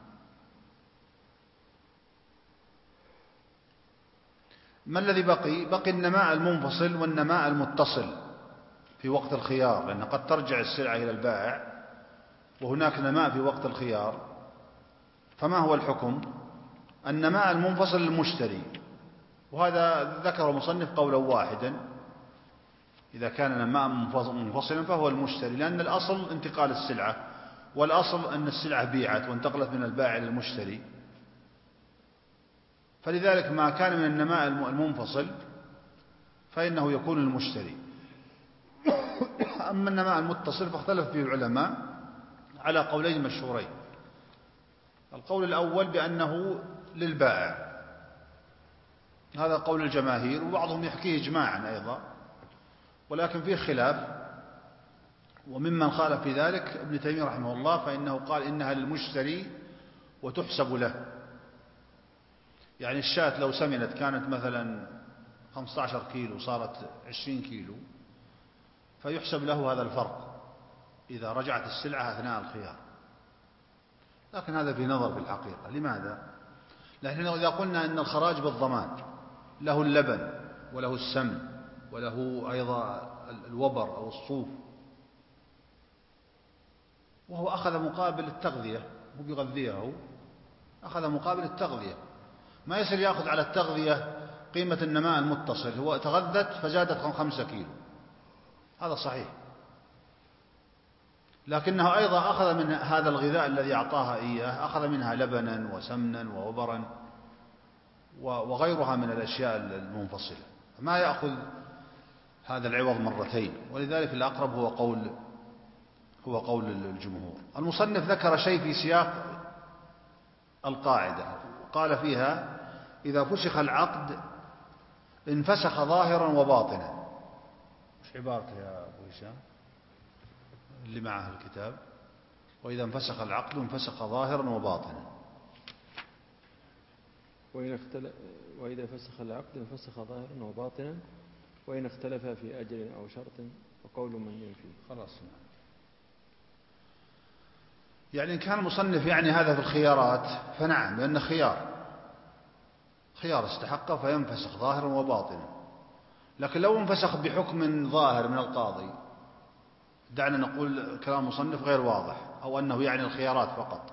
ما الذي بقي النماء المنفصل والنماء المتصل في وقت الخيار، لأن قد ترجع السلعة إلى البائع وهناك نماء في وقت الخيار. فما هو الحكم؟ النماء المنفصل للمشتري، وهذا ذكر المصنف قولا واحدا: إذا كان نماء منفصلا فهو المشتري، لأن الأصل انتقال السلعة، والأصل أن السلعة بيعت وانتقلت من البائع للمشتري، فلذلك ما كان من النماء المنفصل فإنه يكون المشتري. أما النماء المتصل فاختلف فيه العلماء على قولين مشهورين. القول الأول بأنه للبائع، هذا قول الجماهير، وبعضهم يحكيه إجماعا أيضا، ولكن فيه خلاف. وممن خالف في ذلك ابن تيمية رحمه الله، فإنه قال إنها للمشتري وتحسب له. يعني الشاة لو سمنت كانت مثلا 15 كيلو صارت 20 كيلو، فيحسب له هذا الفرق إذا رجعت السلعة أثناء الخيار. لكن هذا في نظر في الحقيقة. لماذا؟ لأن إذا قلنا أن الخراج بالضمان له اللبن وله السمن وله أيضا الوبر أو الصوف، وهو أخذ مقابل التغذية، هو بيغذيه، أخذ مقابل التغذية. ما يصير يأخذ على التغذية قيمة النماء المتصل، هو تغذت فزادت 5 كيلو، هذا صحيح، لكنه أيضا أخذ من هذا الغذاء الذي أعطاها إياه، أخذ منها لبنا وسمنا ووبرا وغيرها من الأشياء المنفصلة، ما يأخذ هذا العوض مرتين. ولذلك الأقرب هو قول الجمهور. المصنف ذكر شيء في سياق القاعدة، قال فيها: إذا فسخ العقد انفسخ ظاهرا وباطنا. مش عبارته يا أبو هشام اللي معه الكتاب؟ وإذا انفسخ العقد انفسخ ظاهرا وباطنا. وإذا فسخ العقد انفسخ ظاهرا وباطنا، وإن اختلف في أجل أو شرط وقول من ينفي. خلاص. يعني إن كان المصنف يعني هذا في الخيارات فنعم، لأن خيار استحقه فينفسخ ظاهرا وباطنا. لكن لو انفسخ بحكم ظاهر من القاضي، دعنا نقول كلام المصنف غير واضح، أو أنه يعني الخيارات فقط.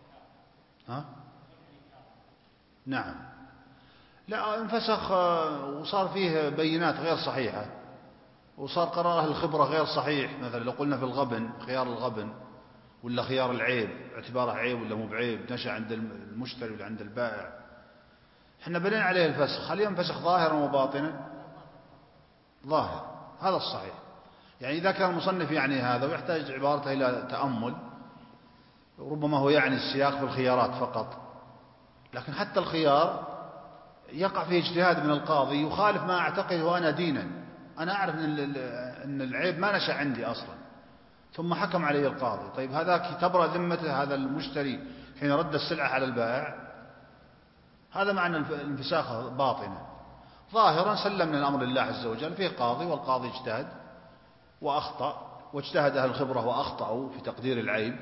نعم، لا انفسخ وصار فيه بينات غير صحيحة، وصار قراره الخبرة غير صحيح. مثلا لو قلنا في الغبن، خيار الغبن ولا خيار العيب، اعتباره عيب ولا مو بعيب، نشأ عند المشتري ولا عند البائع، احنا بنينا عليه الفسخ. هل ينفسخ ظاهرا وباطنا؟ ظاهر، هذا الصحيح. يعني إذا كان المصنف يعني هذا ويحتاج عبارته إلى تأمل، ربما هو يعني السياق في الخيارات فقط، لكن حتى الخيار يقع فيه اجتهاد من القاضي يخالف ما أعتقده أنا دينا. أنا أعرف أن العيب ما نشأ عندي أصلا، ثم حكم عليه القاضي. طيب هذاك تبرأ ذمته هذا المشتري حين رد السلعة على البائع؟ هذا معنى الانفساخ باطنة. ظاهرا سلمنا الأمر لله عز وجل، فيه قاضي والقاضي اجتهد وأخطأ، واجتهد أهل الخبرة وأخطأوا في تقدير العيب.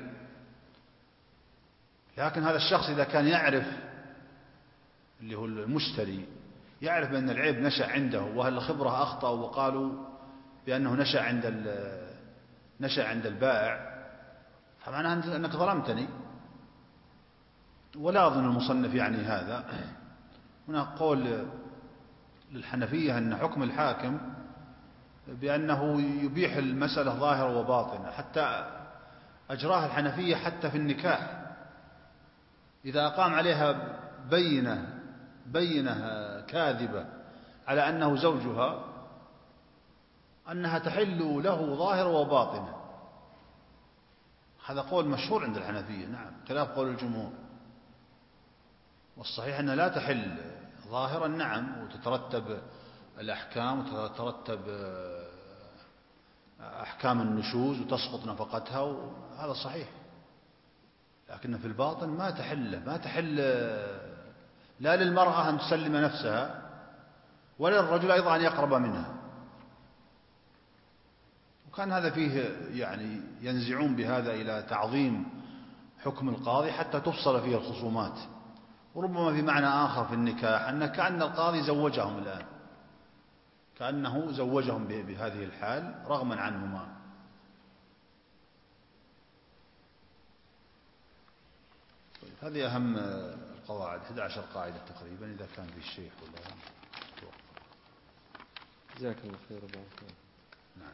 لكن هذا الشخص إذا كان يعرف، اللي هو المشتري، يعرف بأن العيب نشأ عنده وأهل الخبرة أخطأوا وقالوا بأنه نشأ عند البائع، فمعناه أنك ظلمتني. ولا أظن المصنف يعني هذا. هنا قول للحنفية أن حكم الحاكم بأنه يبيح المسألة ظاهرة وباطنة، حتى أجراها الحنفية حتى في النكاح. إذا أقام عليها بينة كاذبة على أنه زوجها، أنها تحل له ظاهرة وباطنة. هذا قول مشهور عند الحنفية، نعم، خلاف قول الجمهور. والصحيح أنها لا تحل ظاهرا، نعم، وتترتب الأحكام وتترتب أحكام النشوز وتسقط نفقتها، وهذا صحيح. لكن في الباطن ما تحل لا للمرأة أن تسلم نفسها ولا للرجل أيضا أن يقرب منها. وكان هذا فيه يعني ينزعون بهذا إلى تعظيم حكم القاضي حتى تفصل فيه الخصومات. وربما في معنى آخر في النكاح أن كأن القاضي زوجهم الآن، كأنه زوجهم بهذه الحال رغما عنهما. طيب هذه أهم القواعد، 11 قاعدة تقريبا، إذا كان في الشيخ ولا جزاك الله خير. نعم.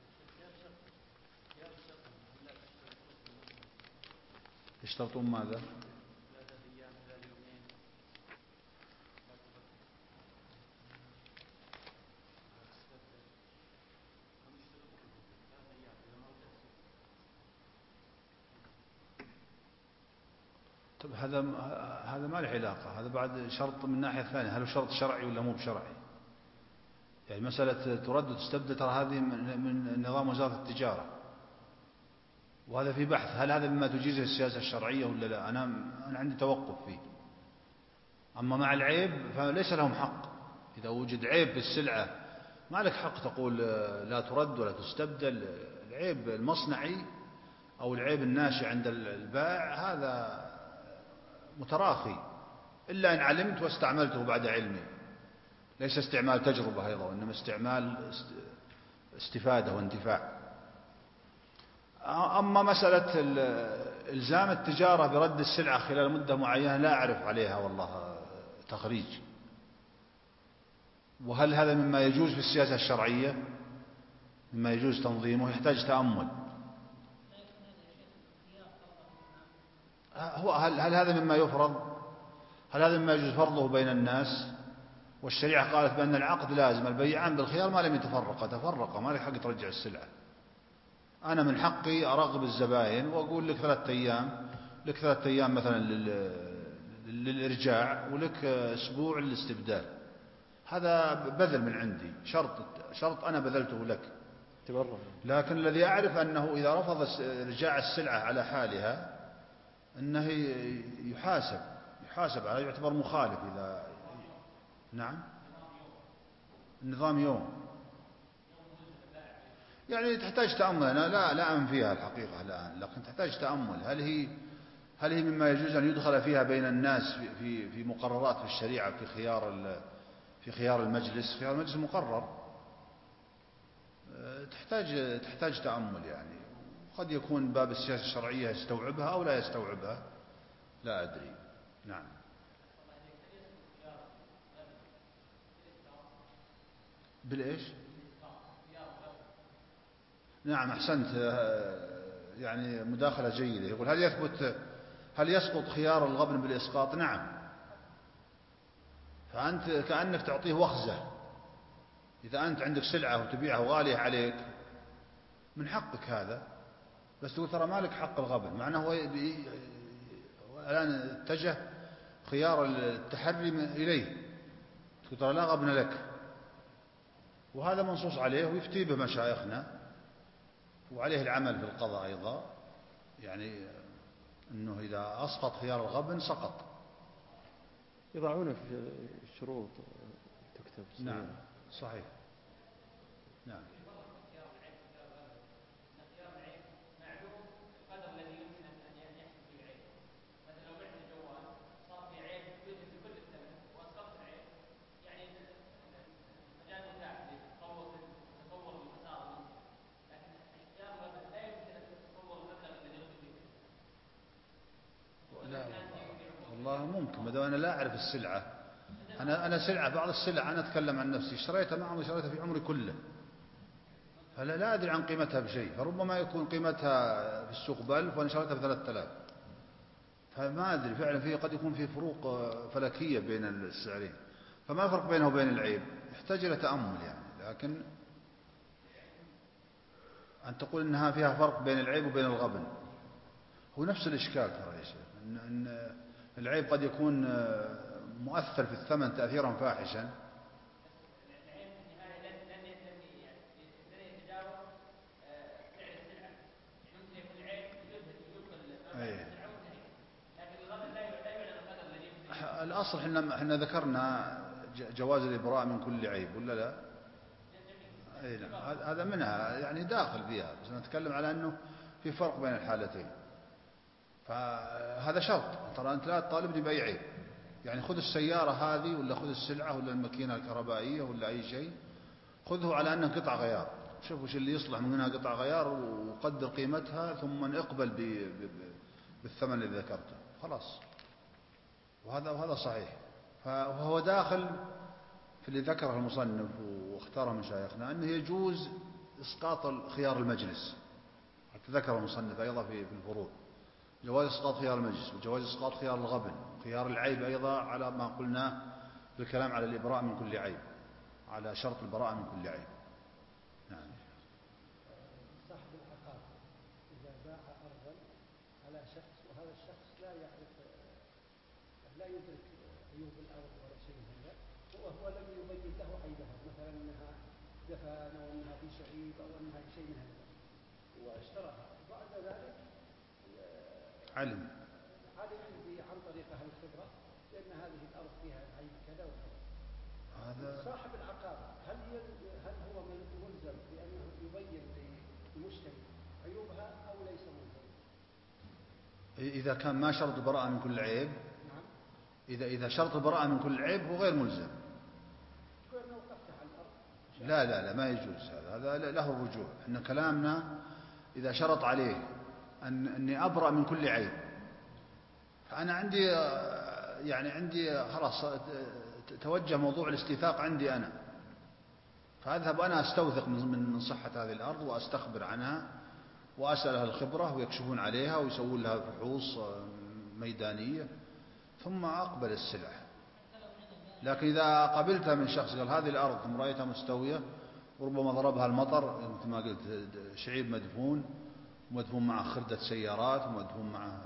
يشترطون ماذا؟ طيب هذا ما له علاقة، هذا بعد شرط من ناحية ثانية. هل هو شرط شرعي ولا مو بشرعي؟ يعني مسألة ترد وتستبدل، ترى هذه من نظام وزارة التجارة، وهذا في بحث هل هذا مما تجيزه السياسة الشرعية ولا لا. أنا عندي توقف فيه. أما مع العيب فليس لهم حق. إذا وجد عيب في السلعة ما لك حق تقول لا ترد ولا تستبدل. العيب المصنعي أو العيب الناشئ عند البائع هذا متراخي، إلا إن علمت واستعملته بعد علمي. ليس استعمال تجربة أيضا، وإنما استعمال استفادة وانتفاع. أما مسألة إلزام التجارة برد السلعة خلال مدة معينة لا أعرف عليها والله تخريج. وهل هذا مما يجوز في السياسة الشرعية، مما يجوز تنظيمه؟ يحتاج تأمل. هل هذا مما يفرض؟ هل هذا مما يجوز فرضه بين الناس؟ والشريعة قالت بأن العقد لازم، البيعان بالخيار ما لم يتفرقا، ما لك حق ترجع السلعة. أنا من حقي أرغب الزبائن وأقول لك 3 أيام، لك 3 أيام مثلا للإرجاع، ولك أسبوع للاستبدال. هذا بذل من عندي، شرط أنا بذلته لك. لكن الذي أعرف أنه إذا رفض إرجاع السلعة على حالها أنه يحاسب على، يعتبر مخالف. إذا نعم، النظام يوم يعني تحتاج تأمل. أنا لا أنفيها الحقيقة الآن، لكن تحتاج تأمل. هل هي مما يجوز أن يدخل فيها بين الناس في مقررات في الشريعة في خيار المجلس؟ خيار المجلس مقرر، تحتاج تأمل يعني. قد يكون باب السياسة الشرعية يستوعبها أو لا يستوعبها، لا أدري. نعم. بالإيش؟ نعم أحسنت، يعني مداخلة جيدة. يقول هل يسقط خيار الغبن بالإسقاط؟ نعم. فأنت كأنك تعطيه وخزة. إذا أنت عندك سلعة وتبيعها وغالية عليك من حقك هذا، بس تقول ترى مالك حق الغبن، معناه هو الآن اتجه خيار التحري إليه، تقول ترى لا غبن لك، وهذا منصوص عليه ويفتي به مشايخنا وعليه العمل في القضاء أيضا، يعني أنه إذا أسقط خيار الغبن سقط. يضعونه في الشروط تكتب. نعم صحيح. نعم. لا والله ممكن، ما دام أنا لا أعرف السلعة. أنا سلعة، بعض السلع أنا أتكلم عن نفسي اشتريتها معهم واشتريتها في عمري كله، فلا لا أدري عن قيمتها بشيء، فربما يكون قيمتها في السوق ب1000 وأنا شريتها ب3000، فما أدري فعلا فيه قد يكون في فروق فلكية بين السعرين، فما الفرق بينه وبين العيب؟ يحتاج إلى تأمل يعني. لكن أن تقول أنها فيها فرق بين العيب وبين الغبن، هو نفس الإشكال ترى يا شيخ، أن العيب قد يكون مؤثر في الثمن تأثيرا فاحشا. الأصل احنا ذكرنا جواز الإبراء من كل عيب ولا لا؟ أي نعم، هذا منها يعني داخل فيها، بس نتكلم على أنه في فرق بين الحالتين، فهذا شرط. ترى أنت لا تطالبني بأي عيب، يعني خذ السيارة هذه ولا خذ السلعة ولا الماكينة الكهربائية ولا أي شيء، خذه على أنه قطع غيار، شوف وش اللي يصلح منها قطع غيار وقدر قيمتها، ثم اقبل بالثمن الذي ذكرته خلاص. وهذا صحيح. فهو داخل في اللي ذكره المصنف واختاره مشايخنا أنه يجوز إسقاط خيار المجلس، حتى ذكر المصنف أيضا في الفروع جواز إسقاط خيار المجلس، وجواز إسقاط خيار الغبن، خيار العيب أيضا على ما قلنا في الكلام على الإبراء من كل عيب، على شرط البراءة من كل عيب. نعم. صاحب العقار إذا باع أرضا على شخص وهذا الشخص لا يدرك عيوب الأرض ولا شيء من هذا، وهو لم يبين له عيبها، مثلا أنها دفن أو أنها في شعيب أو أنها في شيء من هذا، واشتراها وبعد ذلك علم عن طريق أهل الخبرة لأن هذه الأرض فيها عيب كذا وكذا. هذا صاحب العقار هل هو ملزم بأنه يبين للمشتري عيوبها أو ليس ملزم؟ إذا كان ما شرط البراءة من كل عيب. نعم. إذا شرط البراءة من كل عيب هو غير ملزم. كنا وقفت على الأرض. لا ما يجوز هذا له الرجوع. إن كلامنا إذا شرط عليه أني أبرأ من كل عيب، فأنا عندي خلاص توجه موضوع الاستيثاق عندي أنا، فأذهب أنا أستوثق من صحة هذه الأرض وأستخبر عنها وأسأل أهل الخبرة ويكشفون عليها ويسوون لها فحوص ميدانية ثم أقبل السلع. لكن إذا قبلتها من شخص قال هذه الأرض ثم رأيتها مستوية وربما ضربها المطر مثل ما قلت شعيب مدفون معه خردة سيارات ومدفون معه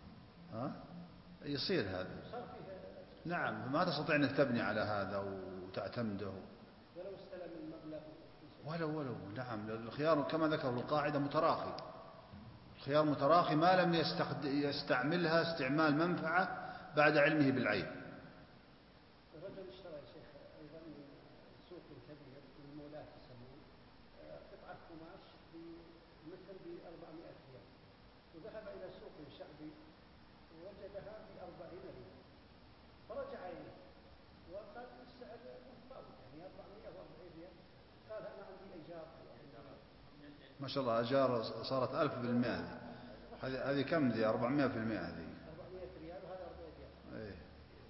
يصير هذا. نعم، ما تستطيع أنك تبني على هذا وتعتمده ولو استلم المبلغ ولو نعم. الخيار كما ذكر القاعدة متراخي، الخيار متراخي ما لم يستعملها استعمال منفعة بعد علمه بالعيب. الرجل اشترى يا شيخ أيضا من سوق كبير من المولات يسمون قطعة قماش مثل ب400 ريال، وذهب إلى سوق شعبي ووجدها ب40 ريال، فرجع إليه وقال السعر متفاوت يعني 440 ريال، قال أنا عندي إيجار. ما شاء الله أجار صارت 1000%. هذه كم دي 400%؟ هذه 400 ريال وهذا 400 ريال. إيه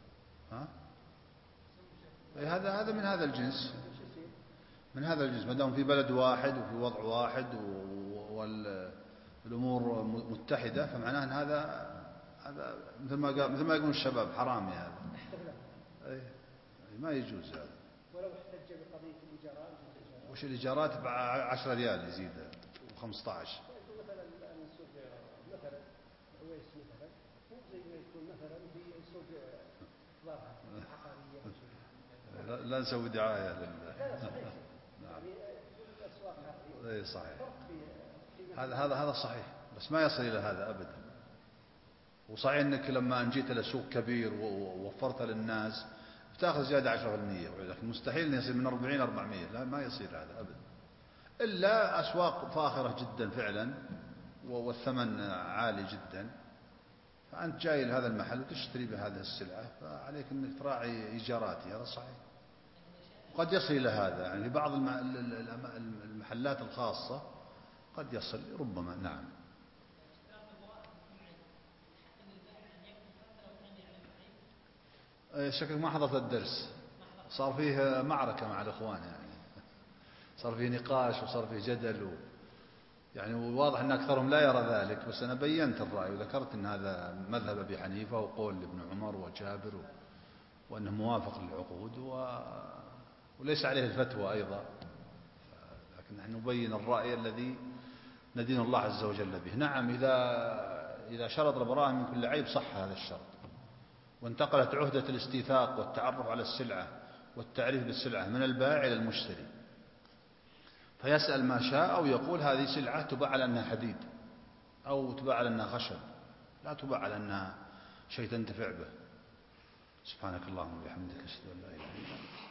هذا من هذا الجنس، من هذا الجنس ما دام في بلد واحد وفي وضع واحد والأمور متحدة، فمعناه أن هذا مثل ما يقولون الشباب حرامي هذا. ما يجوز هذا. ولو احتج بقضية الإيجارات وش الإيجارات ب10 ريال يزيدها و15. مثلا الآن السوق مثلا عويس مثلا مو زي ما يكون مثلا في سوق ضرعة عقارية. لا نسوي دعاية لا صحيح. يعني كل الأسواق هذه صحيح. فرق في قيمة هذا صحيح، بس ما يصل إلى هذا أبدا. وصحيح أنك لما أن جيت إلى سوق كبير ووفرت للناس بتأخذ زيادة 10%، لكن مستحيل أن يصير من 40 إلى 400، لا ما يصير هذا أبدا، إلا أسواق فاخرة جدا فعلا والثمن عالي جدا، فأنت جاي لهذا المحل وتشتري بهذه السلعة، فعليك أنك تراعي إيجاراتي، هذا صحيح. قد يصل إلى هذا يعني في بعض المحلات الخاصة قد يصل ربما. نعم. شكلك ما حضرت الدرس، صار فيه معركة مع الإخوان يعني، صار فيه نقاش وصار فيه جدل يعني واضح أن أكثرهم لا يرى ذلك، بس أنا بينت الرأي وذكرت أن هذا مذهب أبي حنيفة وقول ابن عمر وجابر وأنه موافق للعقود وليس عليه الفتوى أيضا، لكن نحن نبين الرأي الذي ندين الله عز وجل به. نعم، إذا شرط البراءة من كل عيب صح هذا الشرط، وانتقلت عهدة الاستيثاق والتعرف على السلعة والتعريف بالسلعة من البائع إلى المشتري، فيسأل ما شاء أو يقول هذه سلعة تباع على أنها حديد أو تباع على أنها خشب، لا تباع على أنها شيء تنتفع به. سبحانك اللهم وبحمدك أشهد أن لا إله إلا أنت.